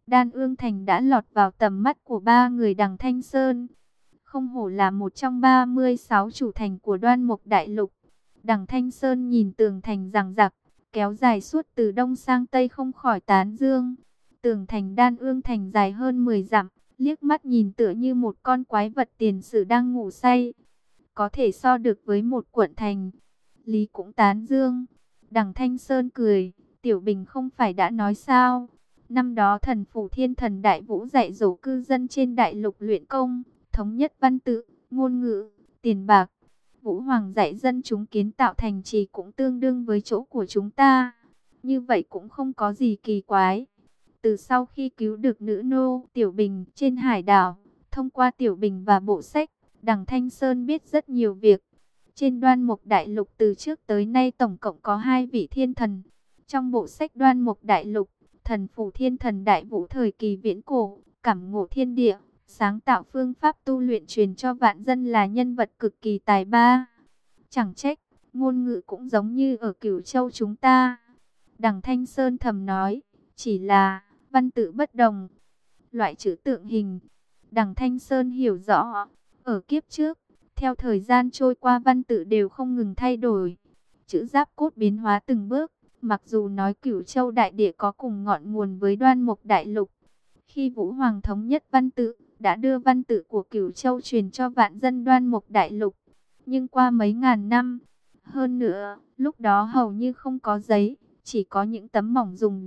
Đan Ương Thành đã lọt vào tầm mắt của ba người Đằng Thanh Sơn. Không hổ là một trong 36 chủ thành của Đoan Mộc Đại Lục. Đằng Thanh Sơn nhìn tường thành giằng giặc, kéo dài suốt từ đông sang tây không khỏi tán dương. Tường thành Đan Ương Thành dài hơn 10 dặm, liếc mắt nhìn tựa như một con quái vật tiền sử đang ngủ say. Có thể so được với một quận thành. Lý cũng tán dương. Đằng Thanh Sơn cười, Tiểu Bình không phải đã nói sao? Năm đó thần phủ Thiên Thần Đại Vũ dạy dỗ cư dân trên đại lục luyện công, thống nhất văn tự, ngôn ngữ, tiền bạc. Vũ Hoàng dạy dân chúng kiến tạo thành trì cũng tương đương với chỗ của chúng ta. Như vậy cũng không có gì kỳ quái. Từ sau khi cứu được nữ nô Tiểu Bình trên hải đảo, thông qua Tiểu Bình và bộ sách, Đằng Thanh Sơn biết rất nhiều việc. Trên Đoan Mộc Đại Lục từ trước tới nay tổng cộng có 2 vị thiên thần. Trong bộ sách Đoan Mộc Đại Lục, thần phủ Thiên Thần Đại Vũ thời kỳ viễn cổ, cảm ngộ thiên địa, sáng tạo phương pháp tu luyện truyền cho vạn dân là nhân vật cực kỳ tài ba. Chẳng trách, ngôn ngữ cũng giống như ở Cửu Châu chúng ta. Đằng Thanh Sơn thầm nói, chỉ là văn tự bất đồng, loại chữ tượng hình. Đằng Thanh Sơn hiểu rõ, ở kiếp trước, theo thời gian trôi qua văn tự đều không ngừng thay đổi. Chữ giáp cốt biến hóa từng bước, mặc dù nói Cửu Châu đại địa có cùng ngọn nguồn với Đoan Mộc Đại Lục. Khi Vũ Hoàng thống nhất văn tự, đã đưa văn tự của Cửu Châu truyền cho vạn dân Đoan Mộc Đại Lục. Nhưng qua mấy ngàn năm, hơn nữa, lúc đó hầu như không có giấy, chỉ có những tấm mỏng dùng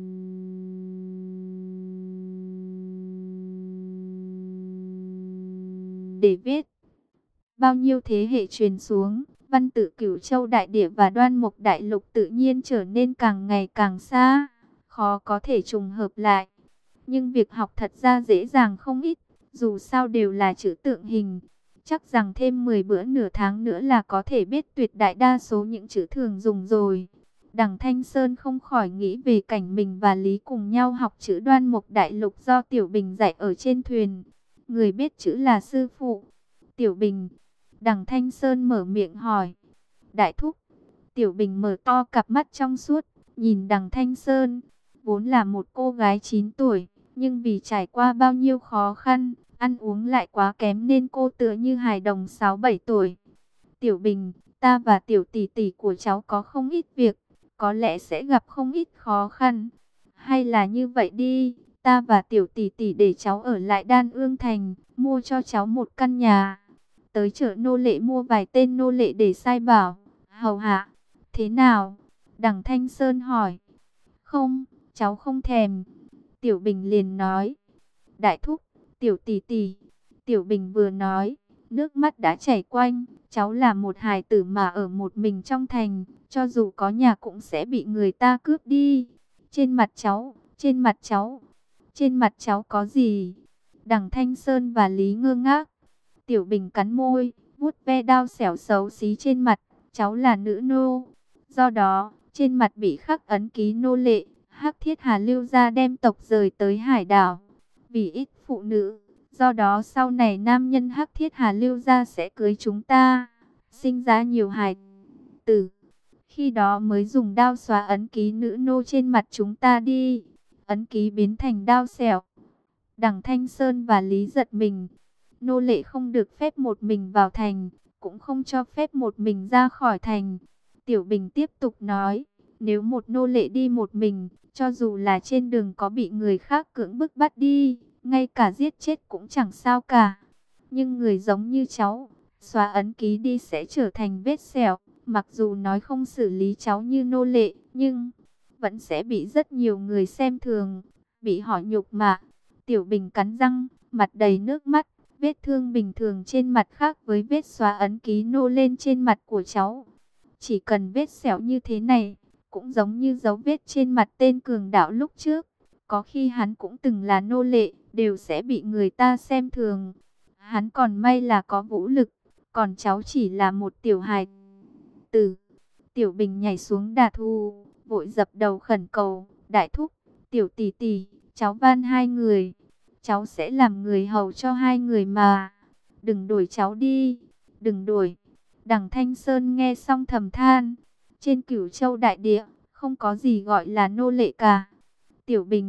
để viết. Bao nhiêu thế hệ truyền xuống, văn tự Cửu Châu đại địa và Đoan Mộc Đại Lục tự nhiên trở nên càng ngày càng xa, khó có thể trùng hợp lại. Nhưng việc học thật ra dễ dàng không ít, dù sao đều là chữ tượng hình. Chắc rằng thêm 10 bữa nửa tháng nữa là có thể biết tuyệt đại đa số những chữ thường dùng rồi. Đằng Thanh Sơn không khỏi nghĩ về cảnh mình và Lý cùng nhau học chữ Đoan Mộc Đại Lục do Tiểu Bình dạy ở trên thuyền. Người biết chữ là sư phụ. Tiểu Bình. Đằng Thanh Sơn mở miệng hỏi. Đại thúc. Tiểu Bình mở to cặp mắt trong suốt, nhìn Đằng Thanh Sơn. Vốn là một cô gái 9 tuổi, nhưng vì trải qua bao nhiêu khó khăn, ăn uống lại quá kém nên cô tựa như hài đồng 6-7 tuổi. Tiểu Bình, ta và tiểu tỷ tỷ của cháu có không ít việc, có lẽ sẽ gặp không ít khó khăn. Hay là như vậy đi, ta và tiểu tỷ tỷ để cháu ở lại Đan Ương Thành, mua cho cháu một căn nhà. Tới chợ nô lệ mua vài tên nô lệ để sai bảo, hầu hạ. Thế nào? Đằng Thanh Sơn hỏi. Không, cháu không thèm. Tiểu Bình liền nói. Đại thúc, tiểu tỷ tỷ. Tiểu Bình vừa nói, nước mắt đã chảy quanh. Cháu là một hài tử mà ở một mình trong thành, cho dù có nhà cũng sẽ bị người ta cướp đi. Trên mặt cháu, trên mặt cháu, trên mặt cháu có gì? Đằng Thanh Sơn và Lý ngơ ngác. Tiểu Bình cắn môi, vuốt ve đao xẻo xấu xí trên mặt. Cháu là nữ nô, do đó trên mặt bị khắc ấn ký nô lệ. Hắc Thiết Hà Lưu gia đem tộc rời tới hải đảo, vì ít phụ nữ, do đó sau này nam nhân Hắc Thiết Hà Lưu gia sẽ cưới chúng ta, sinh ra nhiều hài tử. Khi đó mới dùng đao xóa ấn ký nữ nô trên mặt chúng ta đi. Ấn ký biến thành đao xẻo. Đằng Thanh Sơn và Lý giật mình. Nô lệ không được phép một mình vào thành, cũng không cho phép một mình ra khỏi thành. Tiểu Bình tiếp tục nói, nếu một nô lệ đi một mình, cho dù là trên đường có bị người khác cưỡng bức bắt đi, ngay cả giết chết cũng chẳng sao cả. Nhưng người giống như cháu, xóa ấn ký đi sẽ trở thành vết sẹo. Mặc dù nói không xử lý cháu như nô lệ, nhưng vẫn sẽ bị rất nhiều người xem thường, bị họ nhục mạ. Tiểu Bình cắn răng, mặt đầy nước mắt. Vết thương bình thường trên mặt khác với vết xóa ấn ký nô lên trên mặt của cháu. Chỉ cần vết sẹo như thế này, cũng giống như dấu vết trên mặt tên cường đạo lúc trước. Có khi hắn cũng từng là nô lệ, đều sẽ bị người ta xem thường. Hắn còn may là có vũ lực, còn cháu chỉ là một tiểu hài tử. Tiểu Bình nhảy xuống đà thu, vội dập đầu khẩn cầu. Đại thúc, tiểu tỷ tỷ, cháu van hai người. Cháu sẽ làm người hầu cho hai người mà. Đừng đuổi cháu đi, đừng đuổi. Đằng Thanh Sơn nghe xong thầm than. Trên Cửu Châu đại địa, không có gì gọi là nô lệ cả. Tiểu Bình,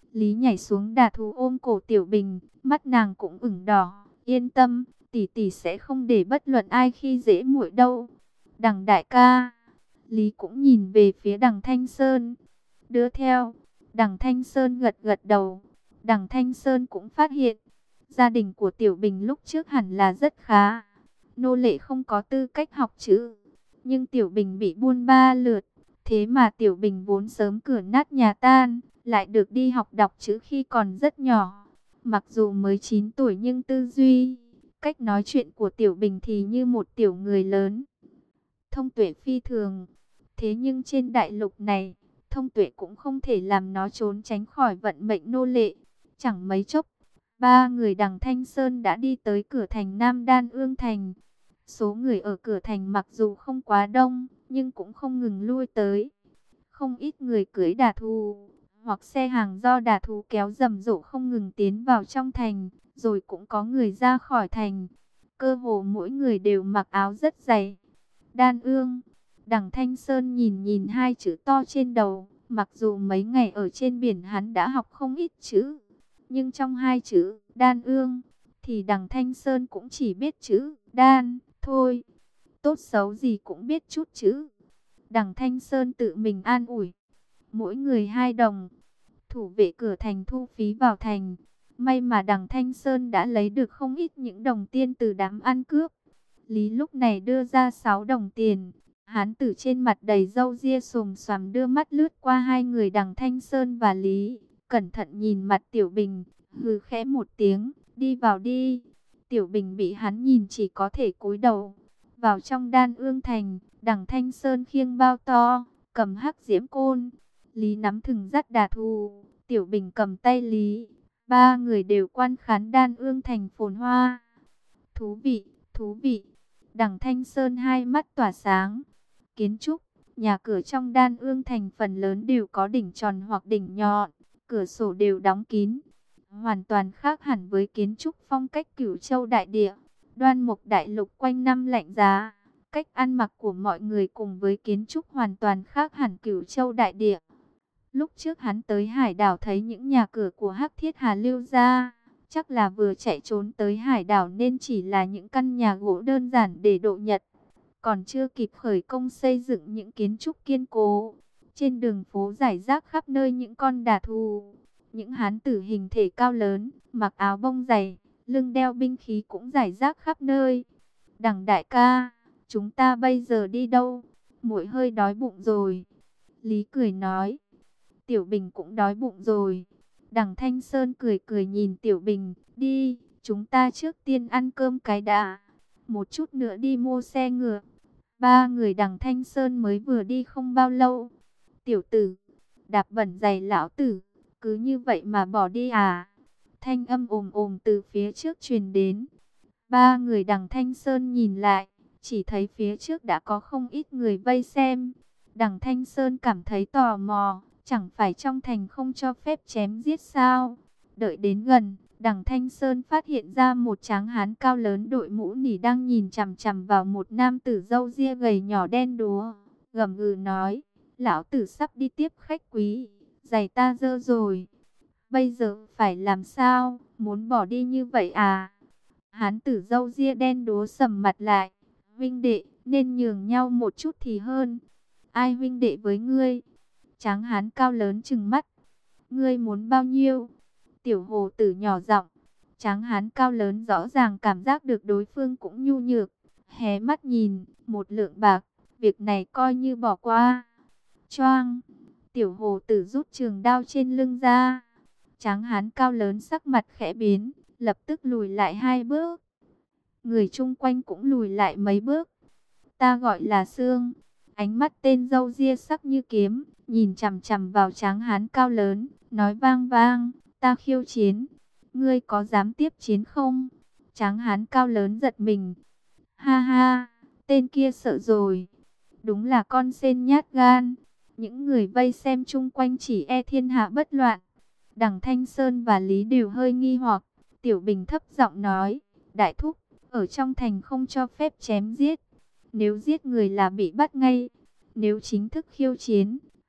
Lý nhảy xuống đà thú ôm cổ Tiểu Bình, mắt nàng cũng ửng đỏ. Yên tâm, tỷ tỷ sẽ không để bất luận ai khi dễ muội đâu. Đằng đại ca. Lý cũng nhìn về phía đằng Thanh Sơn. Đưa theo. Đằng Thanh Sơn gật gật đầu. Đằng Thanh Sơn cũng phát hiện, gia đình của Tiểu Bình lúc trước hẳn là rất khá. Nô lệ không có tư cách học chữ, nhưng Tiểu Bình bị buôn ba lượt. Thế mà Tiểu Bình vốn sớm cửa nát nhà tan, lại được đi học đọc chữ khi còn rất nhỏ. Mặc dù mới 9 tuổi nhưng tư duy, cách nói chuyện của Tiểu Bình thì như một tiểu người lớn. Thông tuệ phi thường. Thế nhưng trên đại lục này, thông tuệ cũng không thể làm nó trốn tránh khỏi vận mệnh nô lệ. Chẳng mấy chốc, ba người đằng Thanh Sơn đã đi tới cửa thành Nam Đan Ương Thành. Số người ở cửa thành mặc dù không quá đông, nhưng cũng không ngừng lui tới. Không ít người cưỡi đà thú, hoặc xe hàng do đà thú kéo rầm rộ không ngừng tiến vào trong thành, rồi cũng có người ra khỏi thành. Cơ hồ mỗi người đều mặc áo rất dày. Đan Ương. Đằng Thanh Sơn nhìn nhìn hai chữ to trên đầu, mặc dù mấy ngày ở trên biển hắn đã học không ít chữ, nhưng trong hai chữ Đan Ương thì đằng Thanh Sơn cũng chỉ biết chữ Đan thôi. Tốt xấu gì cũng biết chút chữ. Đằng Thanh Sơn tự mình an ủi. Mỗi người 2 đồng. Thủ vệ cửa thành thu phí vào thành. May mà đằng Thanh Sơn đã lấy được không ít những đồng tiền từ đám ăn cướp. Lý lúc này đưa ra 6 đồng tiền. Hán tử trên mặt đầy râu ria xồm xoàm đưa mắt lướt qua hai người đằng Thanh Sơn và Lý. Cẩn thận nhìn mặt Tiểu Bình, hừ khẽ một tiếng, đi vào đi. Tiểu Bình bị hắn nhìn chỉ có thể cúi đầu. Vào trong Đan Ương Thành, đằng Thanh Sơn khiêng bao to, cầm hắc diễm côn. Lý nắm thừng dắt đà thù, Tiểu Bình cầm tay Lý. Ba người đều quan khán Đan Ương Thành phồn hoa. Thú vị, thú vị. Đằng Thanh Sơn hai mắt tỏa sáng. Kiến trúc, nhà cửa trong Đan Ương Thành phần lớn đều có đỉnh tròn hoặc đỉnh nhọn, cửa sổ đều đóng kín. Hoàn toàn khác hẳn với kiến trúc phong cách Cửu Châu đại địa. Đoan Mục Đại Lục quanh năm lạnh giá, cách ăn mặc của mọi người cùng với kiến trúc hoàn toàn khác hẳn Cửu Châu đại địa. Lúc trước hắn tới hải đảo thấy những nhà cửa của Hắc Thiết Hà Lưu gia, chắc là vừa chạy trốn tới hải đảo nên chỉ là những căn nhà gỗ đơn giản để độ nhật. Còn chưa kịp khởi công xây dựng những kiến trúc kiên cố. Trên đường phố rải rác khắp nơi những con đà thù. Những hán tử hình thể cao lớn, mặc áo bông dày, lưng đeo binh khí cũng rải rác khắp nơi. Đằng đại ca, chúng ta bây giờ đi đâu? Muội hơi đói bụng rồi. Lý cười nói. Tiểu Bình cũng đói bụng rồi. Đằng Thanh Sơn cười cười nhìn Tiểu Bình. Đi, chúng ta trước tiên ăn cơm cái đã. Một chút nữa đi mua xe ngựa. Ba người đằng Thanh Sơn mới vừa đi không bao lâu. Tiểu tử, đạp bẩn giày lão tử, cứ như vậy mà bỏ đi à? Thanh âm ồm ồm từ phía trước truyền đến. Ba người đằng Thanh Sơn nhìn lại, chỉ thấy phía trước đã có không ít người vây xem. Đằng Thanh Sơn cảm thấy tò mò, chẳng phải trong thành không cho phép chém giết sao? Đợi đến gần, đằng Thanh Sơn phát hiện ra một tráng hán cao lớn đội mũ nỉ đang nhìn chằm chằm vào một nam tử râu ria gầy nhỏ đen đúa. Gầm gừ nói, lão tử sắp đi tiếp khách quý, giày ta dơ rồi. Bây giờ phải làm sao, muốn bỏ đi như vậy à? Hán tử râu ria đen đúa sầm mặt lại, huynh đệ, nên nhường nhau một chút thì hơn. Ai huynh đệ với ngươi? Tráng hán cao lớn trừng mắt. Ngươi muốn bao nhiêu? Tiểu hồ tử nhỏ giọng. Tráng hán cao lớn rõ ràng cảm giác được đối phương cũng nhu nhược. Hé mắt nhìn, 1 lượng bạc, việc này coi như bỏ qua. Choang! Tiểu hồ tử rút trường đao trên lưng ra. Tráng hán cao lớn sắc mặt khẽ biến, lập tức lùi lại 2 bước. Người chung quanh cũng lùi lại mấy bước. Ta gọi là Sương. Ánh mắt tên râu ria sắc như kiếm, nhìn chằm chằm vào tráng hán cao lớn, nói vang vang, ta khiêu chiến. Ngươi có dám tiếp chiến không? Tráng hán cao lớn giật mình. Ha ha, tên kia sợ rồi. Đúng là con sên nhát gan. Những người vây xem chung quanh chỉ e thiên hạ bất loạn. Đằng Thanh Sơn và Lý đều hơi nghi hoặc. Tiểu Bình thấp giọng nói, đại thúc, ở trong thành không cho phép chém giết. Nếu giết người là bị bắt ngay. Nếu chính thức khiêu chiến,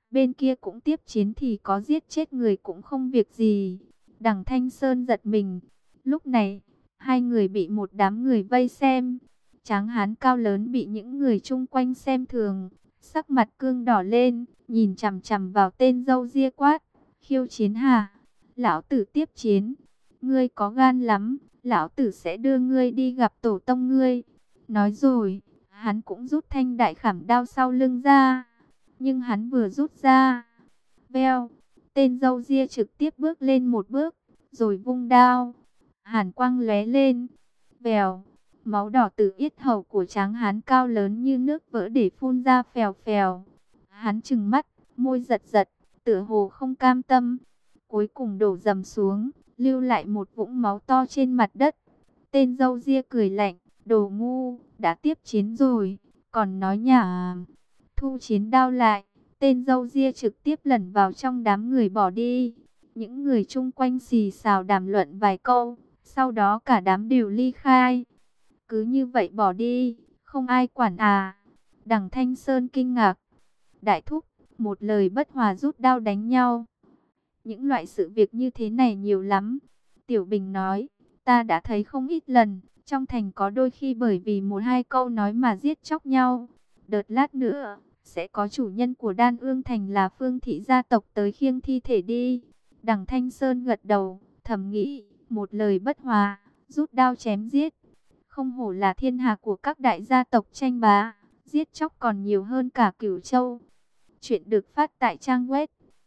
Bên kia cũng tiếp chiến thì có giết chết người cũng không việc gì. Đằng Thanh Sơn giật mình. Lúc này, hai người bị một đám người vây xem. Tráng hán cao lớn bị những người chung quanh xem thường. Sắc mặt cương đỏ lên, nhìn chằm chằm vào tên râu ria quát. Khiêu chiến hả? Lão tử tiếp chiến. Ngươi có gan lắm, lão tử sẽ đưa ngươi đi gặp tổ tông ngươi. Nói rồi, hắn cũng rút thanh đại khảm đao sau lưng ra. Nhưng hắn vừa rút ra, veo, tên râu ria trực tiếp bước lên một bước, rồi vung đao. Hàn quang lóe lên, vèo, máu đỏ từ yết hầu của tráng hán cao lớn như nước vỡ để phun ra phèo phèo. Hắn trừng mắt, môi giật giật, tựa hồ không cam tâm. Cuối cùng đổ dầm xuống, lưu lại một vũng máu to trên mặt đất. Tên râu ria cười lạnh, đồ ngu, đã tiếp chiến rồi, còn nói nhảm. Thu chiến đao lại, tên râu ria trực tiếp lẩn vào trong đám người bỏ đi. Những người chung quanh xì xào đàm luận vài câu, sau đó cả đám đều ly khai. Cứ như vậy bỏ đi, không ai quản à? Đằng Thanh Sơn kinh ngạc. Đại thúc, một lời bất hòa rút đao đánh nhau. Những loại sự việc như thế này nhiều lắm. Tiểu Bình nói, ta đã thấy không ít lần, trong thành có đôi khi bởi vì một hai câu nói mà giết chóc nhau. Đợt lát nữa, sẽ có chủ nhân của Đan Ương Thành là Phương thị gia tộc tới khiêng thi thể đi. Đằng Thanh Sơn gật đầu, thầm nghĩ, một lời bất hòa, rút đao chém giết. Không hổ là thiên hạ của các đại gia tộc tranh bá, giết chóc còn nhiều hơn cả Cửu Châu. Chuyện được phát tại trang web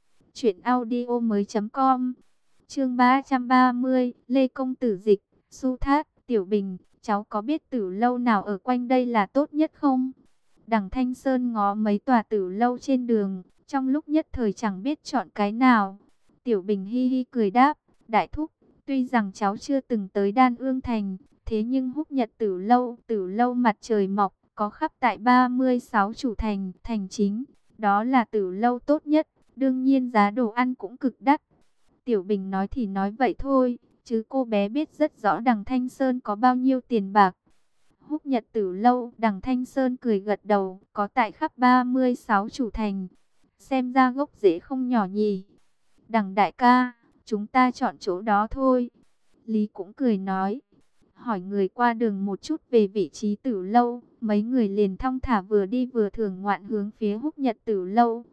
truyệnaudiomoi.com. Chương 330, Lê Công Tử dịch, Su Thát, Tiểu Bình, cháu có biết tử lâu nào ở quanh đây là tốt nhất không? Đằng Thanh Sơn ngó mấy tòa tử lâu trên đường, trong lúc nhất thời chẳng biết chọn cái nào. Tiểu Bình hi hi cười đáp, đại thúc, tuy rằng cháu chưa từng tới Đan Ương Thành, thế nhưng Húc Nhật tử lâu mặt trời mọc, có khắp tại 36 chủ thành, thành chính, đó là tử lâu tốt nhất, đương nhiên giá đồ ăn cũng cực đắt. Tiểu Bình nói thì nói vậy thôi, chứ cô bé biết rất rõ đằng Thanh Sơn có bao nhiêu tiền bạc. Húc Nhật tử lâu, đằng Thanh Sơn cười gật đầu, có tại khắp 36 chủ thành. Xem ra gốc rễ không nhỏ nhỉ. Đằng đại ca, chúng ta chọn chỗ đó thôi. Lý cũng cười nói. Hỏi người qua đường một chút về vị trí tử lâu. Mấy người liền thong thả vừa đi vừa thưởng ngoạn hướng phía Húc Nhật tử lâu.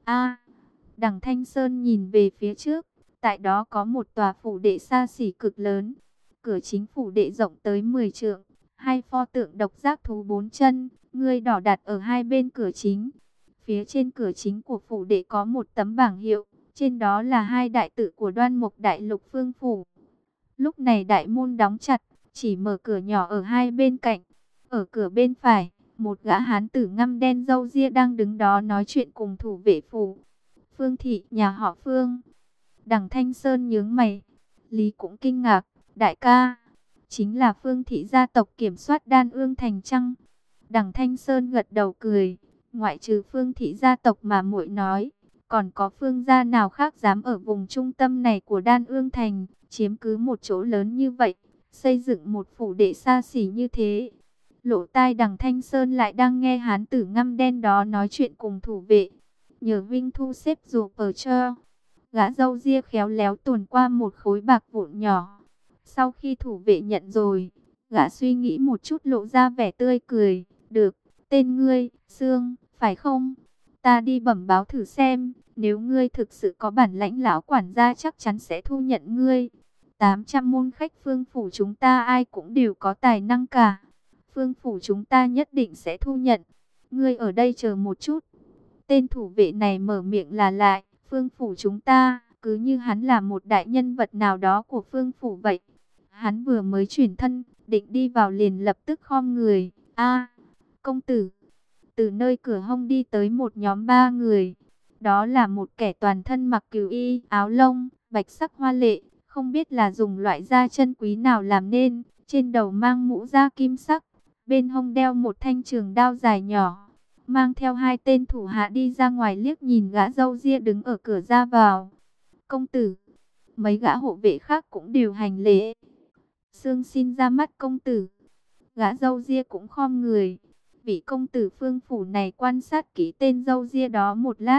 Đằng Thanh Sơn nhìn về phía trước. Tại đó có một tòa phủ đệ xa xỉ cực lớn. Cửa chính phủ đệ rộng tới 10 trượng. Hai pho tượng độc giác thú 4 chân, ngươi đỏ đặt ở hai bên cửa chính. Phía trên cửa chính của phủ đệ có một tấm bảng hiệu, trên đó là hai đại tự của Đoan Mục Đại Lục Phương phủ. Lúc này đại môn đóng chặt, chỉ mở cửa nhỏ ở hai bên cạnh. Ở cửa bên phải, một gã hán tử ngăm đen râu ria đang đứng đó nói chuyện cùng thủ vệ phủ. Phương thị, nhà họ Phương. Đằng Thanh Sơn nhướng mày, Lý cũng kinh ngạc, đại ca, chính là Phương thị gia tộc kiểm soát Đan Ương Thành chăng? Đằng Thanh Sơn gật đầu cười, ngoại trừ Phương thị gia tộc mà muội nói, còn có phương gia nào khác dám ở vùng trung tâm này của Đan Ương Thành, chiếm cứ một chỗ lớn như vậy, xây dựng một phủ đệ xa xỉ như thế. Lỗ tai đằng Thanh Sơn lại đang nghe hán tử ngăm đen đó nói chuyện cùng thủ vệ. Nhờ Vinh thu xếp dù ở cho. Gã râu ria khéo léo tuồn qua một khối bạc vụn nhỏ. Sau khi thủ vệ nhận rồi, gã suy nghĩ một chút lộ ra vẻ tươi cười. Được, tên ngươi, Sương, phải không? Ta đi bẩm báo thử xem, nếu ngươi thực sự có bản lãnh lão quản gia chắc chắn sẽ thu nhận ngươi. 800 môn khách Phương phủ chúng ta ai cũng đều có tài năng cả. Phương phủ chúng ta nhất định sẽ thu nhận. Ngươi ở đây chờ một chút. Tên thủ vệ này mở miệng là lại, Phương phủ chúng ta, cứ như hắn là một đại nhân vật nào đó của Phương phủ vậy. Hắn vừa mới chuyển thân, định đi vào liền lập tức khom người. Công tử. Từ nơi cửa hông đi tới một nhóm 3 người. Đó là một kẻ toàn thân mặc cừu y, áo lông, bạch sắc hoa lệ, không biết là dùng loại da chân quý nào làm nên, trên đầu mang mũ da kim sắc, bên hông đeo một thanh trường đao dài nhỏ, mang theo hai tên thủ hạ đi ra ngoài liếc nhìn gã râu ria đứng ở cửa ra vào. Công tử, mấy gã hộ vệ khác cũng đều hành lễ. Sương xin ra mắt công tử. Gã râu ria cũng khom người. Vị công tử Phương phủ này quan sát kỹ tên râu ria đó một lát,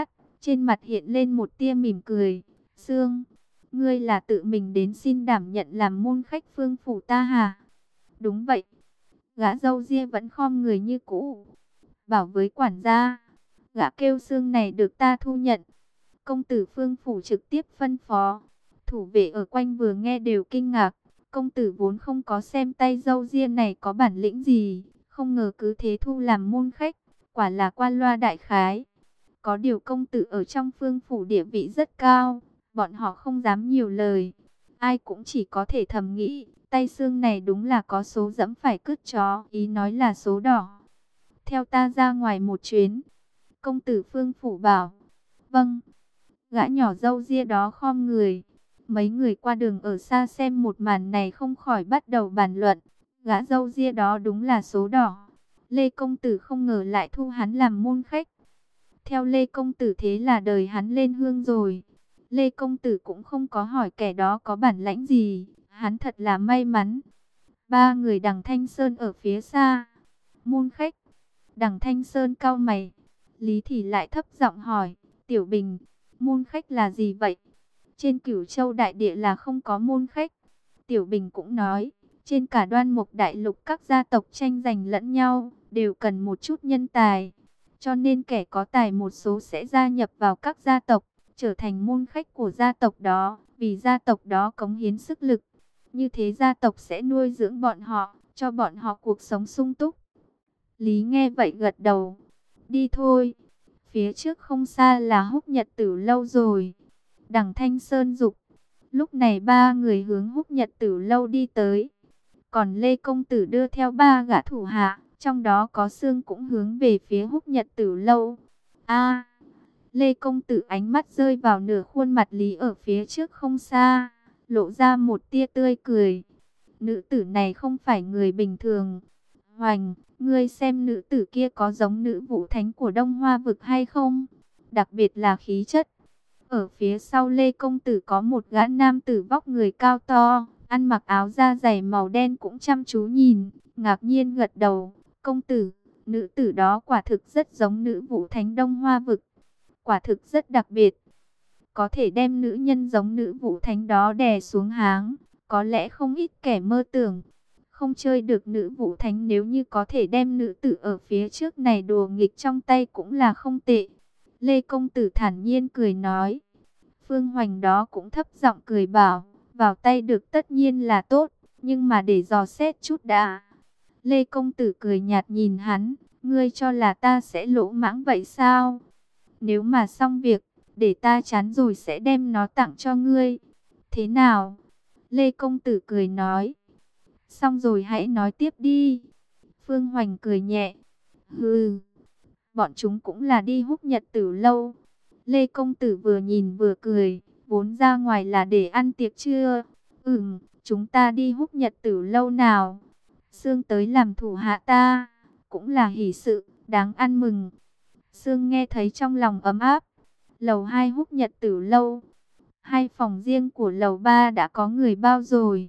trên mặt hiện lên một tia mỉm cười. Sương, ngươi là tự mình đến xin đảm nhận làm môn khách Phương phủ ta hả? Đúng vậy. Gã râu ria vẫn khom người như cũ. Bảo với quản gia, gã kêu Sương này được ta thu nhận. Công tử Phương phủ trực tiếp phân phó. Thủ vệ ở quanh vừa nghe đều kinh ngạc. Công tử vốn không có xem tay râu ria này có bản lĩnh gì, không ngờ cứ thế thu làm môn khách, quả là qua loa đại khái. Có điều công tử ở trong Phương phủ địa vị rất cao, bọn họ không dám nhiều lời. Ai cũng chỉ có thể thầm nghĩ, tay xương này đúng là có số dẫm phải cứt chó, ý nói là số đỏ. Theo ta ra ngoài một chuyến. Công tử Phương phủ bảo. Vâng. Gã nhỏ râu ria đó khom người. Mấy người qua đường ở xa xem một màn này không khỏi bắt đầu bàn luận. Gã râu ria đó đúng là số đỏ. Lê công tử không ngờ lại thu hắn làm môn khách. Theo Lê công tử thế là đời hắn lên hương rồi. Lê công tử cũng không có hỏi kẻ đó có bản lãnh gì. Hắn thật là may mắn. Ba người Đằng Thanh Sơn ở phía xa. Môn khách. Đằng Thanh Sơn cau mày. Lý Thị lại thấp giọng hỏi. Tiểu Bình, môn khách là gì vậy? Trên Cửu Châu đại địa là không có môn khách. Tiểu Bình cũng nói. Trên cả Đoan Mục đại lục các gia tộc tranh giành lẫn nhau, đều cần một chút nhân tài. Cho nên kẻ có tài một số sẽ gia nhập vào các gia tộc, trở thành môn khách của gia tộc đó, vì gia tộc đó cống hiến sức lực. Như thế gia tộc sẽ nuôi dưỡng bọn họ, cho bọn họ cuộc sống sung túc. Lý nghe vậy gật đầu. Đi thôi. Phía trước không xa là Húc Nhật Tử lâu rồi. Đằng Thanh Sơn dục. Lúc này ba người hướng Húc Nhật Tử lâu đi tới. Còn Lê Công Tử đưa theo ba gã thủ hạ, trong đó có Sương cũng hướng về phía Húc Nhật Tử lâu. Lê Công Tử ánh mắt rơi vào nửa khuôn mặt Lý ở phía trước không xa, lộ ra một tia tươi cười. Nữ tử này không phải người bình thường. Hoành, ngươi xem nữ tử kia có giống nữ vũ thánh của Đông Hoa vực hay không? Đặc biệt là khí chất. Ở phía sau Lê Công Tử có một gã nam tử vóc người cao to, ăn mặc áo da dày màu đen cũng chăm chú nhìn, ngạc nhiên gật đầu. Công tử, nữ tử đó quả thực rất giống nữ vũ thánh Đông Hoa vực. Quả thực rất đặc biệt. Có thể đem nữ nhân giống nữ vũ thánh đó đè xuống háng, có lẽ không ít kẻ mơ tưởng. Không chơi được nữ vũ thánh nếu như có thể đem nữ tử ở phía trước này đùa nghịch trong tay cũng là không tệ. Lê Công Tử thản nhiên cười nói. Phương Hoành đó cũng thấp giọng cười bảo, vào tay được tất nhiên là tốt, nhưng mà để dò xét chút đã. Lê Công Tử cười nhạt nhìn hắn, ngươi cho là ta sẽ lỗ mãng vậy sao? Nếu mà xong việc, để ta chán rồi sẽ đem nó tặng cho ngươi. Thế nào? Lê Công Tử cười nói. Xong rồi hãy nói tiếp đi. Phương Hoành cười nhẹ. Hừ, bọn chúng cũng là đi Húc Nhật Tử lâu. Lê Công Tử vừa nhìn vừa cười, vốn ra ngoài là để ăn tiệc trưa. Chúng ta đi Húc Nhật Tử lâu nào. Sương tới làm thủ hạ ta, cũng là hỷ sự, đáng ăn mừng. Sương nghe thấy trong lòng ấm áp. Lầu 2 Húc Nhật Tử lâu. 2 phòng riêng của lầu 3 đã có người bao rồi.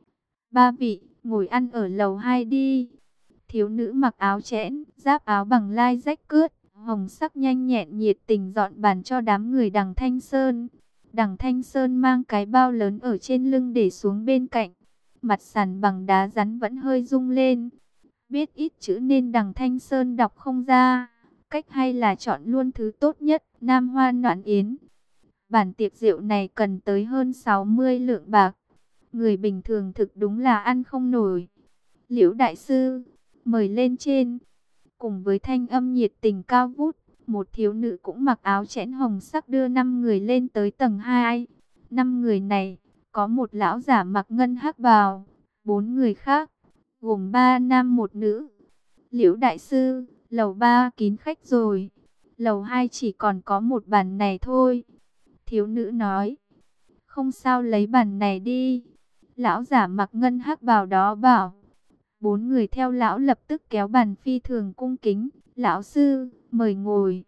Ba vị, ngồi ăn ở lầu 2 đi. Thiếu nữ mặc áo chẽn, giáp áo bằng lai rách cướt, hồng sắc nhanh nhẹn nhiệt tình dọn bàn cho đám người Đằng Thanh Sơn. Đằng Thanh Sơn mang cái bao lớn ở trên lưng để xuống bên cạnh. Mặt sàn bằng đá rắn vẫn hơi rung lên. Biết ít chữ nên Đằng Thanh Sơn đọc không ra. Cách hay là chọn luôn thứ tốt nhất, Nam Hoa Noãn Yến. Bản tiệc rượu này cần tới hơn 60 lượng bạc. Người bình thường thực đúng là ăn không nổi. Liễu đại sư, mời lên trên. Cùng với thanh âm nhiệt tình cao vút, một thiếu nữ cũng mặc áo chẽn hồng sắc đưa 5 người lên tới tầng 2. 5 người này, có một lão giả mặc ngân hắc bào, 4 người khác, gồm 3 nam 1 nữ. Liễu đại sư, lầu 3 kín khách rồi. Lầu 2 chỉ còn có một bàn này thôi. Thiếu nữ nói. Không sao, lấy bàn này đi. Lão giả mặc ngân hắc bào đó bảo. 4 người theo lão lập tức kéo bàn phi thường cung kính. Lão sư, mời ngồi.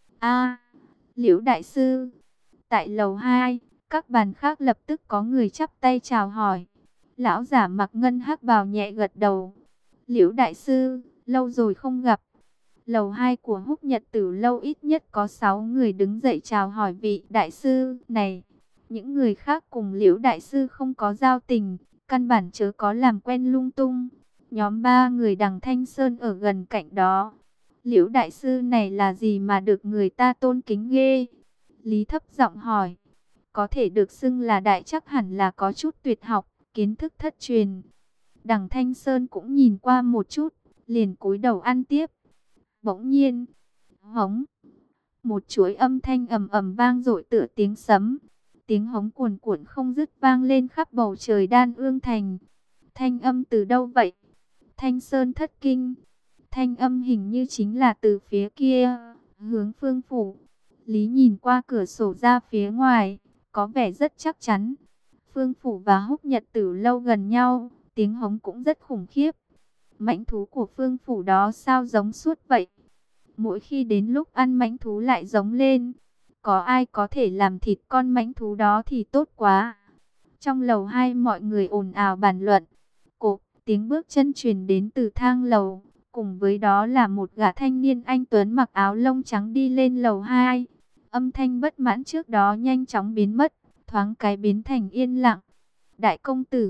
Liễu đại sư. Tại lầu 2, các bàn khác lập tức có người chắp tay chào hỏi. Lão giả mặc ngân hắc bào nhẹ gật đầu. Liễu đại sư, lâu rồi không gặp. Lầu 2 của Húc Nhật Tử lâu ít nhất có 6 người đứng dậy chào hỏi vị đại sư này. Những người khác cùng Liễu đại sư không có giao tình, căn bản chớ có làm quen lung tung. Nhóm 3 người đằng Thanh Sơn ở gần cạnh đó. Liễu đại sư này là gì mà được người ta tôn kính ghê? Lý thấp giọng hỏi. Có thể được xưng là đại chắc hẳn là có chút tuyệt học, kiến thức thất truyền. Đằng Thanh Sơn cũng nhìn qua một chút, liền cúi đầu ăn tiếp. Bỗng nhiên, hống, một chuỗi âm thanh ầm ầm vang dội tựa tiếng sấm. Tiếng hống cuồn cuộn không dứt vang lên khắp bầu trời Đan Ương Thành. Thanh âm từ đâu vậy? Thanh Sơn thất kinh. Thanh âm hình như chính là từ phía kia, hướng Phương phủ. Lý nhìn qua cửa sổ ra phía ngoài, có vẻ rất chắc chắn. Phương phủ và Húc Nhật Tử lâu gần nhau, tiếng hống cũng rất khủng khiếp. Mãnh thú của Phương phủ đó sao giống suốt vậy? Mỗi khi đến lúc ăn mãnh thú lại giống lên. Có ai có thể làm thịt con mãnh thú đó thì tốt quá. Trong lầu 2 mọi người ồn ào bàn luận. Cộp, tiếng bước chân truyền đến từ thang lầu. Cùng với đó là một gã thanh niên anh tuấn mặc áo lông trắng đi lên lầu 2. Âm thanh bất mãn trước đó nhanh chóng biến mất, thoáng cái biến thành yên lặng. Đại công tử.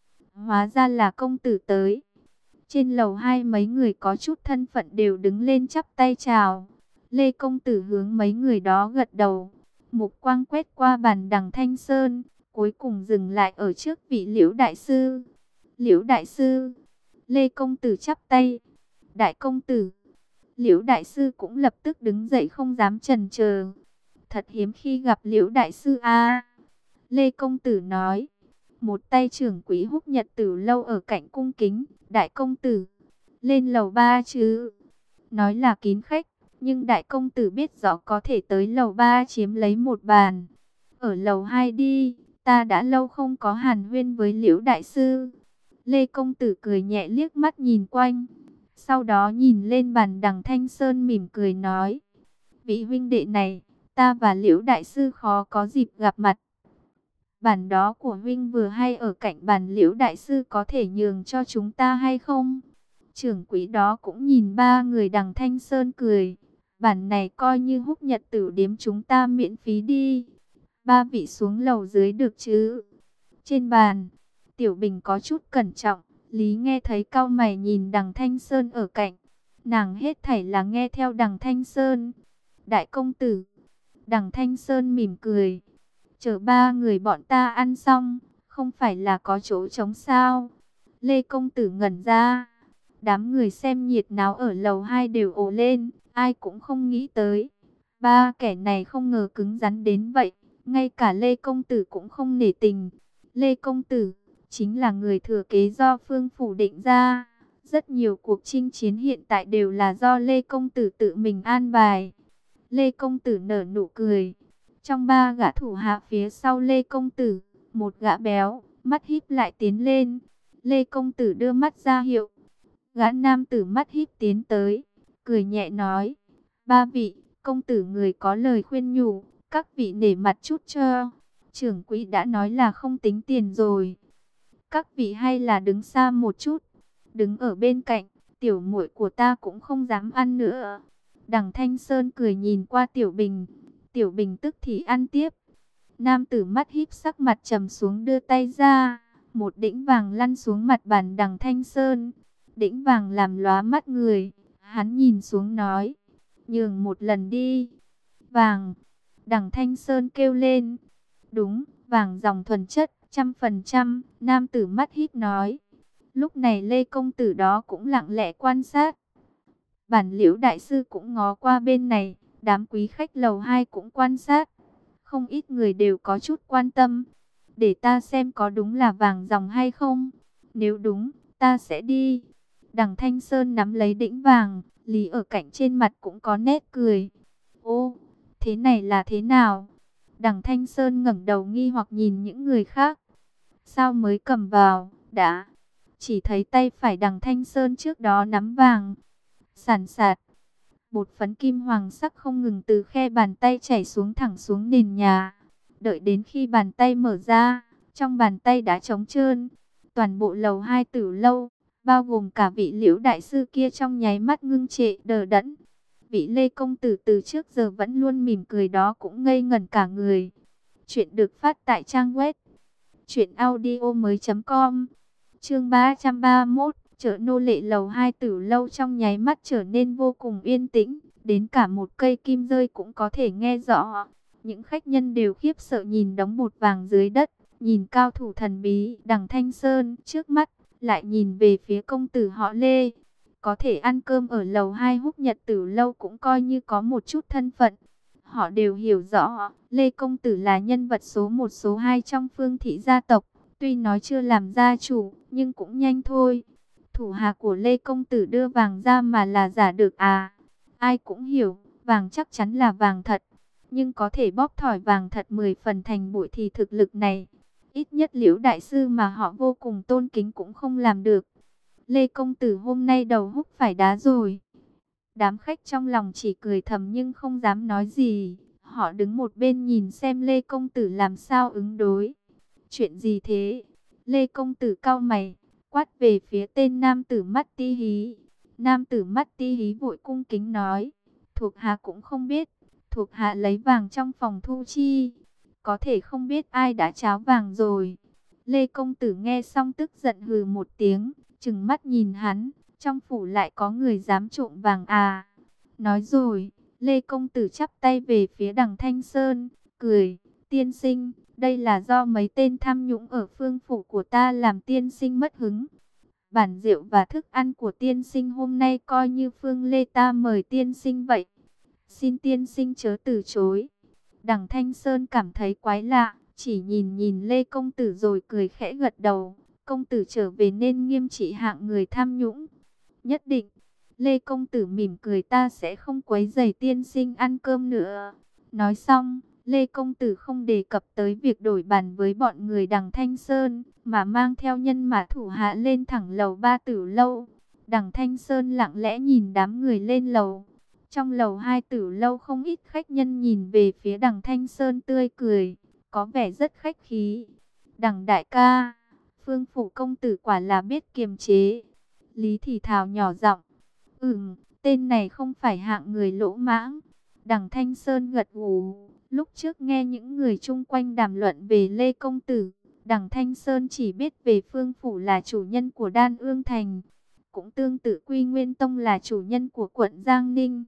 Hóa ra là công tử tới. Trên lầu 2 mấy người có chút thân phận đều đứng lên chắp tay chào. Lê công tử hướng mấy người đó gật đầu. Mục quang quét qua bàn đằng Thanh Sơn, cuối cùng dừng lại ở trước vị Liễu đại sư. Liễu đại sư. Lê công tử chắp tay. Đại công tử. Liễu đại sư cũng lập tức đứng dậy không dám chần chờ. Thật hiếm khi gặp Liễu đại sư a. Lê công tử nói. Một tay trưởng quỹ Húc Nhật Tử lâu ở cạnh cung kính. Đại công tử. Lên lầu 3 chứ. Nói là kín khách, nhưng đại công tử biết rõ có thể tới lầu 3 chiếm lấy một bàn. Ở lầu 2 đi, ta đã lâu không có hàn huyên với Liễu đại sư. Lê công tử cười nhẹ liếc mắt nhìn quanh. Sau đó nhìn lên bàn đằng Thanh Sơn mỉm cười nói. Vị huynh đệ này, ta và Liễu đại sư khó có dịp gặp mặt. Bàn đó của huynh vừa hay ở cạnh bàn Liễu đại sư, có thể nhường cho chúng ta hay không? Trưởng quỹ đó cũng nhìn ba người đằng Thanh Sơn cười. Bản này coi như Húc Nhật Tử điếm chúng ta miễn phí đi. Ba vị xuống lầu dưới được chứ? Trên bàn, Tiểu Bình có chút cẩn trọng. Lý nghe thấy cau mày nhìn đằng Thanh Sơn ở cạnh. Nàng hết thảy là nghe theo đằng Thanh Sơn. Đại công tử. Đằng Thanh Sơn mỉm cười. Chờ ba người bọn ta ăn xong, không phải là có chỗ trống sao? Lê công tử ngẩn ra. Đám người xem nhiệt náo ở lầu 2 đều ồ lên, ai cũng không nghĩ tới. Ba kẻ này không ngờ cứng rắn đến vậy, ngay cả Lê công tử cũng không nể tình. Lê công tử chính là người thừa kế do Phương phủ định ra. Rất nhiều cuộc chinh chiến hiện tại đều là do Lê công tử tự mình an bài. Lê công tử nở nụ cười. Trong ba gã thủ hạ phía sau Lê công tử, một gã béo, mắt híp lại tiến lên. Lê công tử đưa mắt ra hiệu. Gã nam tử mắt híp tiến tới, cười nhẹ nói. Ba vị, công tử người có lời khuyên nhủ, các vị nể mặt chút cho. Trưởng quỹ đã nói là không tính tiền rồi. Các vị hay là đứng xa một chút. Đứng ở bên cạnh, tiểu muội của ta cũng không dám ăn nữa. Đằng Thanh Sơn cười nhìn qua Tiểu Bình. Tiểu Bình tức thì ăn tiếp. Nam tử mắt híp sắc mặt trầm xuống đưa tay ra. Một đĩnh vàng lăn xuống mặt bàn đằng Thanh Sơn. Đĩnh vàng làm lóa mắt người. Hắn nhìn xuống nói. Nhường một lần đi. Vàng. Đằng Thanh Sơn kêu lên. Đúng, vàng dòng thuần chất, 100%. Nam tử mắt híp nói. Lúc này Lê công tử đó cũng lặng lẽ quan sát. Bản Liễu đại sư cũng ngó qua bên này. Đám quý khách lầu 2 cũng quan sát. Không ít người đều có chút quan tâm. Để ta xem có đúng là vàng dòng hay không. Nếu đúng, ta sẽ đi. Đằng Thanh Sơn nắm lấy đĩnh vàng. Lý ở cạnh trên mặt cũng có nét cười. Ô, thế này là thế nào? Đằng Thanh Sơn ngẩng đầu nghi hoặc nhìn những người khác. Sao mới cầm vào, đã. Chỉ thấy tay phải đằng Thanh Sơn trước đó nắm vàng. Sàn sạt. Bột phấn kim hoàng sắc không ngừng từ khe bàn tay chảy xuống thẳng xuống nền nhà. Đợi đến khi bàn tay mở ra, trong bàn tay đã trống trơn. Toàn bộ lầu 2 Tử lâu, bao gồm cả vị Liễu đại sư kia trong nháy mắt ngưng trệ đờ đẫn. Vị Lê công tử từ trước giờ vẫn luôn mỉm cười đó cũng ngây ngẩn cả người. Chuyện được phát tại trang web truyệnaudiomoi.com. Chương 331, chợ nô lệ lầu 2 Tử lâu trong nháy mắt trở nên vô cùng yên tĩnh, đến cả một cây kim rơi cũng có thể nghe rõ. Những khách nhân đều khiếp sợ nhìn đống bột vàng dưới đất, nhìn cao thủ thần bí Đằng Thanh Sơn trước mắt, lại nhìn về phía công tử họ Lê. Có thể ăn cơm ở lầu 2 Húc Nhật Tử lâu cũng coi như có một chút thân phận. Họ đều hiểu rõ, Lê công tử là nhân vật số 1 số 2 trong Phương thị gia tộc. Tuy nói chưa làm gia chủ, nhưng cũng nhanh thôi. Thủ hạ của Lê công tử đưa vàng ra mà là giả được à? Ai cũng hiểu, vàng chắc chắn là vàng thật. Nhưng có thể bóp thỏi vàng thật 10 phần thành bụi thì thực lực này, ít nhất Liễu đại sư mà họ vô cùng tôn kính cũng không làm được. Lê công tử hôm nay đầu húc phải đá rồi. Đám khách trong lòng chỉ cười thầm nhưng không dám nói gì. Họ đứng một bên nhìn xem Lê công tử làm sao ứng đối. Chuyện gì thế? Lê công tử cau mày, quát về phía tên nam tử mắt ti hí. Nam tử mắt ti hí vội cung kính nói, thuộc hạ cũng không biết, thuộc hạ lấy vàng trong phòng thu chi, có thể không biết ai đã tráo vàng rồi. Lê công tử nghe xong tức giận hừ một tiếng, trừng mắt nhìn hắn, trong phủ lại có người dám trộm vàng à? Nói rồi, Lê công tử chắp tay về phía Đằng Thanh Sơn, cười, tiên sinh, đây là do mấy tên tham nhũng ở phương phủ của ta làm tiên sinh mất hứng. Bản rượu và thức ăn của tiên sinh hôm nay coi như Phương Lê ta mời tiên sinh vậy. Xin tiên sinh chớ từ chối. Đằng Thanh Sơn cảm thấy quái lạ, chỉ nhìn nhìn Lê công tử rồi cười khẽ gật đầu. Công tử trở về nên nghiêm trị hạng người tham nhũng. Nhất định. Lê công tử mỉm cười, ta sẽ không quấy rầy tiên sinh ăn cơm nữa. Nói xong, Lê công tử không đề cập tới việc đổi bàn với bọn người Đằng Thanh Sơn, mà mang theo nhân mã thủ hạ lên thẳng lầu 3 Tử lâu. Đằng Thanh Sơn lặng lẽ nhìn đám người lên lầu. Trong lầu 2 Tử lâu không ít khách nhân nhìn về phía Đằng Thanh Sơn tươi cười, có vẻ rất khách khí. Đằng đại ca, Phương phủ công tử quả là biết kiềm chế. Lý thì thào nhỏ giọng, tên này không phải hạng người lỗ mãng. Đằng Thanh Sơn gật gù. Lúc trước nghe những người chung quanh đàm luận về Lê công tử, Đằng Thanh Sơn chỉ biết về Phương phủ là chủ nhân của Đan Ương Thành, cũng tương tự Quy Nguyên Tông là chủ nhân của quận Giang Ninh.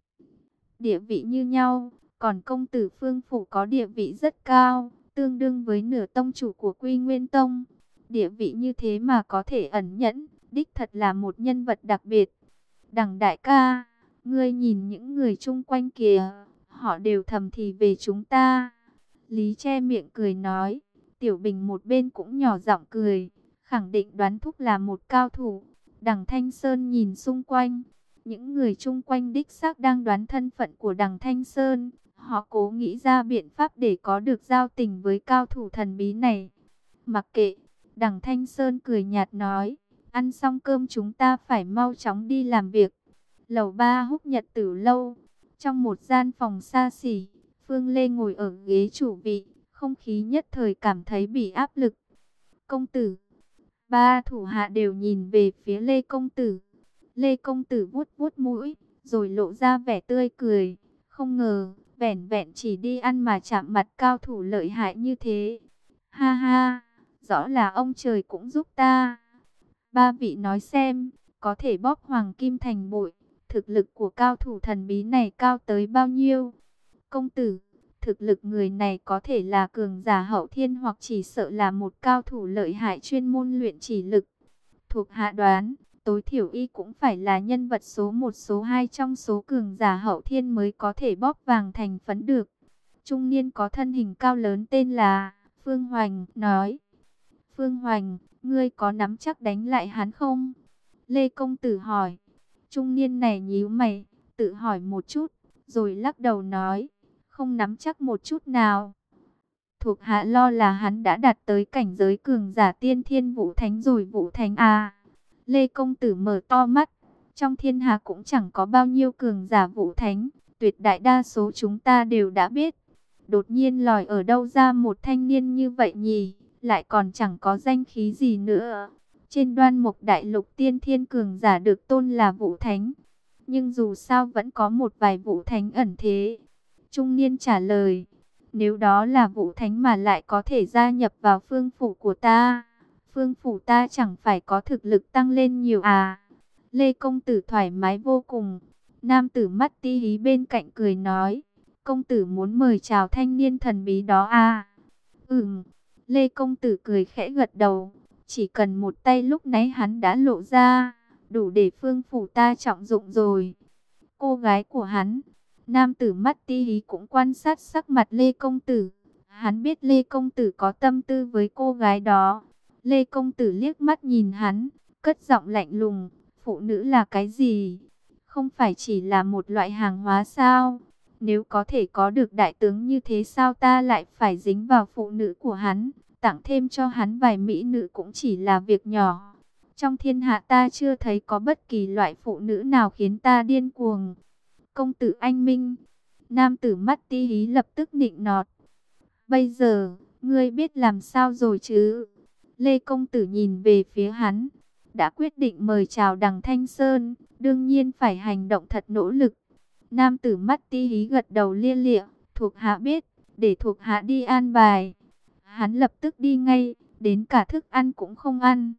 Địa vị như nhau, còn công tử Phương phủ có địa vị rất cao, tương đương với nửa tông chủ của Quy Nguyên Tông. Địa vị như thế mà có thể ẩn nhẫn, đích thật là một nhân vật đặc biệt. Đằng đại ca, ngươi nhìn những người chung quanh kìa, họ đều thầm thì về chúng ta. Lý che miệng cười nói. Tiểu Bình một bên cũng nhỏ giọng cười, khẳng định đoán thúc là một cao thủ. Đằng Thanh Sơn nhìn xung quanh, những người chung quanh đích xác đang đoán thân phận của Đằng Thanh Sơn. Họ cố nghĩ ra biện pháp để có được giao tình với cao thủ thần bí này. Mặc kệ, Đằng Thanh Sơn cười nhạt nói, ăn xong cơm chúng ta phải mau chóng đi làm việc. Lầu 3 Húc Nhật Tử lâu, trong một gian phòng xa xỉ, Phương Lê ngồi ở ghế chủ vị, không khí nhất thời cảm thấy bị áp lực. Công tử, ba thủ hạ đều nhìn về phía Lê công tử. Lê công tử vuốt vuốt mũi, rồi lộ ra vẻ tươi cười. Không ngờ, vẻn vẹn chỉ đi ăn mà chạm mặt cao thủ lợi hại như thế. Ha ha, rõ là ông trời cũng giúp ta. Ba vị nói xem, có thể bóp hoàng kim thành bụi, thực lực của cao thủ thần bí này cao tới bao nhiêu? Công tử, thực lực người này có thể là cường giả hậu thiên hoặc chỉ sợ là một cao thủ lợi hại chuyên môn luyện chỉ lực. Thuộc hạ đoán, tối thiểu y cũng phải là nhân vật số 1 số 2 trong số cường giả hậu thiên mới có thể bóp vàng thành phấn được. Trung niên có thân hình cao lớn tên là Phương Hoành nói. Phương Hoành, ngươi có nắm chắc đánh lại hắn không? Lê công tử hỏi. Trung niên này nhíu mày, tự hỏi một chút, rồi lắc đầu nói, không nắm chắc một chút nào. Thuộc hạ lo là hắn đã đạt tới cảnh giới cường giả tiên thiên vũ thánh rồi. Vũ thánh à? Lê công tử mở to mắt, trong thiên hạ cũng chẳng có bao nhiêu cường giả vũ thánh, tuyệt đại đa số chúng ta đều đã biết. Đột nhiên lòi ở đâu ra một thanh niên như vậy nhỉ, lại còn chẳng có danh khí gì nữa. Trên Đoan Mộc Đại Lục tiên thiên cường giả được tôn là Vũ Thánh. Nhưng dù sao vẫn có một vài Vũ Thánh ẩn thế. Trung niên trả lời, nếu đó là Vũ Thánh mà lại có thể gia nhập vào phương phủ của ta, phương phủ ta chẳng phải có thực lực tăng lên nhiều à? Lê công tử thoải mái vô cùng. Nam tử mắt ti hí bên cạnh cười nói, công tử muốn mời chào thanh niên thần bí đó à? Lê công tử cười khẽ gật đầu, chỉ cần một tay lúc nãy hắn đã lộ ra, đủ để phương phủ ta trọng dụng rồi. Cô gái của hắn, nam tử mắt ti hí cũng quan sát sắc mặt Lê công tử. Hắn biết Lê công tử có tâm tư với cô gái đó. Lê công tử liếc mắt nhìn hắn, cất giọng lạnh lùng, phụ nữ là cái gì? Không phải chỉ là một loại hàng hóa sao? Nếu có thể có được đại tướng như thế sao ta lại phải dính vào phụ nữ của hắn? Tặng thêm cho hắn vài mỹ nữ cũng chỉ là việc nhỏ. Trong thiên hạ ta chưa thấy có bất kỳ loại phụ nữ nào khiến ta điên cuồng. Công tử anh minh. Nam tử mắt ti hí lập tức nịnh nọt. Bây giờ, ngươi biết làm sao rồi chứ? Lê công tử nhìn về phía hắn. Đã quyết định mời chào Đằng Thanh Sơn, đương nhiên phải hành động thật nỗ lực. Nam tử mắt ti hí gật đầu lia lịa. Thuộc hạ biết, để thuộc hạ đi an bài. Hắn lập tức đi ngay, đến cả thức ăn cũng không ăn.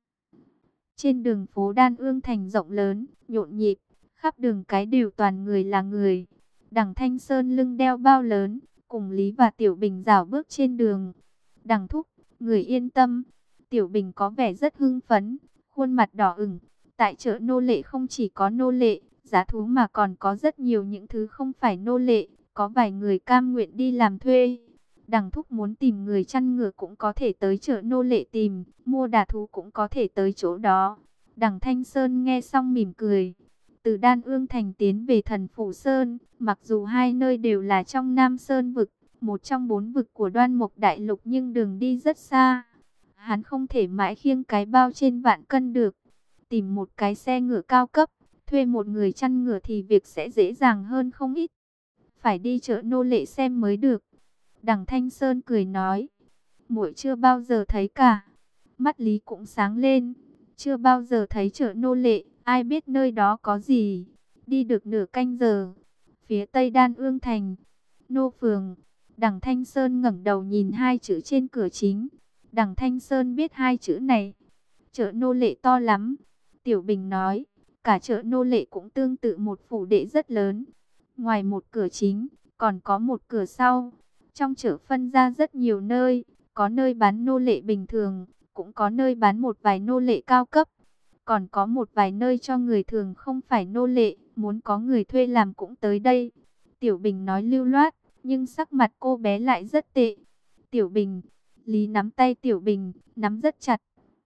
Trên đường phố Đan Ương Thành rộng lớn, nhộn nhịp, khắp đường cái đều toàn người là người. Đằng Thanh Sơn lưng đeo bao lớn, cùng Lý và Tiểu Bình rảo bước trên đường. Đằng thúc, người yên tâm. Tiểu Bình có vẻ rất hưng phấn, khuôn mặt đỏ ửng. Tại chợ nô lệ không chỉ có nô lệ, giá thú mà còn có rất nhiều những thứ không phải nô lệ. Có vài người cam nguyện đi làm thuê. Đằng thúc muốn tìm người chăn ngựa cũng có thể tới chợ nô lệ tìm, mua đà thú cũng có thể tới chỗ đó. Đằng Thanh Sơn nghe xong mỉm cười. Từ Đan Ương Thành tiến về Thần Phủ Sơn, mặc dù hai nơi đều là trong Nam Sơn vực, một trong 4 vực của Đoan Mộc Đại Lục, nhưng đường đi rất xa. Hắn không thể mãi khiêng cái bao trên vạn cân được. Tìm một cái xe ngựa cao cấp, thuê một người chăn ngựa thì việc sẽ dễ dàng hơn không ít. Phải đi chợ nô lệ xem mới được. Đằng Thanh Sơn cười nói, muội chưa bao giờ thấy cả. Mắt Lý cũng sáng lên, chưa bao giờ thấy chợ nô lệ, ai biết nơi đó có gì. Đi được nửa canh giờ, phía tây Đan Ương Thành, nô phường. Đằng Thanh Sơn ngẩng đầu nhìn hai chữ trên cửa chính. Đằng Thanh Sơn biết hai chữ này. Chợ nô lệ to lắm. Tiểu Bình nói, cả chợ nô lệ cũng tương tự một phủ đệ rất lớn. Ngoài một cửa chính, còn có một cửa sau. Trong chợ phân ra rất nhiều nơi, có nơi bán nô lệ bình thường, cũng có nơi bán một vài nô lệ cao cấp. Còn có một vài nơi cho người thường không phải nô lệ, muốn có người thuê làm cũng tới đây. Tiểu Bình nói lưu loát, nhưng sắc mặt cô bé lại rất tệ. Tiểu Bình, Lý nắm tay Tiểu Bình, nắm rất chặt.